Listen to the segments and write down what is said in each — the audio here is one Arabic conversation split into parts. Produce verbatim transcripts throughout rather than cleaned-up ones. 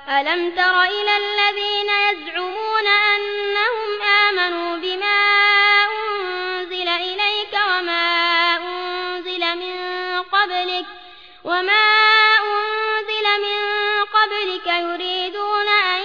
ألم تر إلى الذين يزعمون أنهم آمنوا بما أنزل إليك وما أنزل من قبلك وما أنزل من قبلك يريدون أن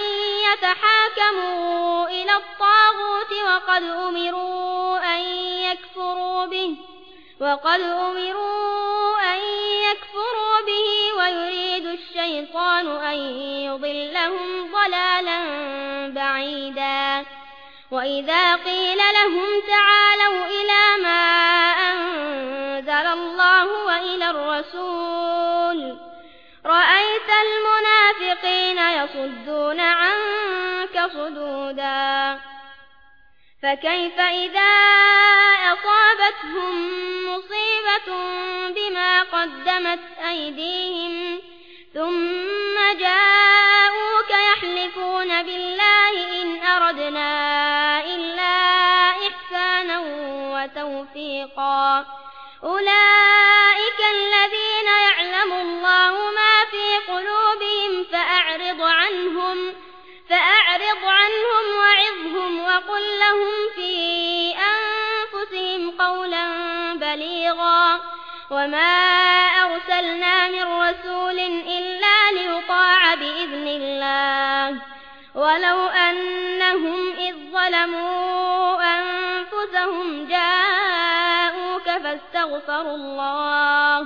يتحاكموا إلى الطاغوت وقد أمروا أن يكفروا به وقد أمروا أن يكفروا به ويريد الشيطان أن يضلهم ضلالا بعيدا وإذا قيل لهم تعالوا إلى ما أنزل الله وإلى الرسول رأيت المنافقين يصدون عنك صدودا فكيف إذا أصابتهم مصيبة بما قدمت أيديهم ثم جاءوك يحلفون بالله إن أردنا إلا إحسانا وتوفيقا أولئك الذين يعلم الله ما في قلوبهم فأعرض عنهم فأعرض عنهم وعظهم وقل لهم في أنفسهم قولا بليغا وما أرسلنا من رسول إلا ليطاع بإذن الله ولو أنهم إذ ظلموا أنفسهم جاءوك فاستغفروا الله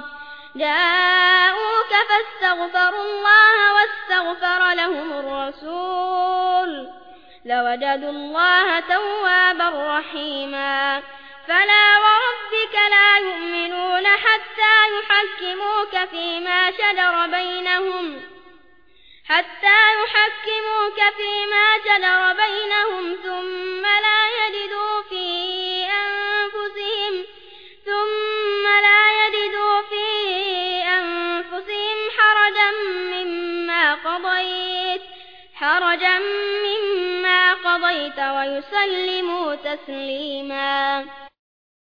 جاءوك فاستغفروا الله واستغفر لهم الرسول لوجدوا الله توابا رحيما فلا وربك لا يؤمنون حتى يحكموك فيما شجر بينهم حتى يحكموك فيما شجر بينهم ثم لا يجدوا في أنفسهم ثم لا يجدوا في أنفسهم حرجا مما قضيت حرجا مما قضيت ويسلموا تسليما.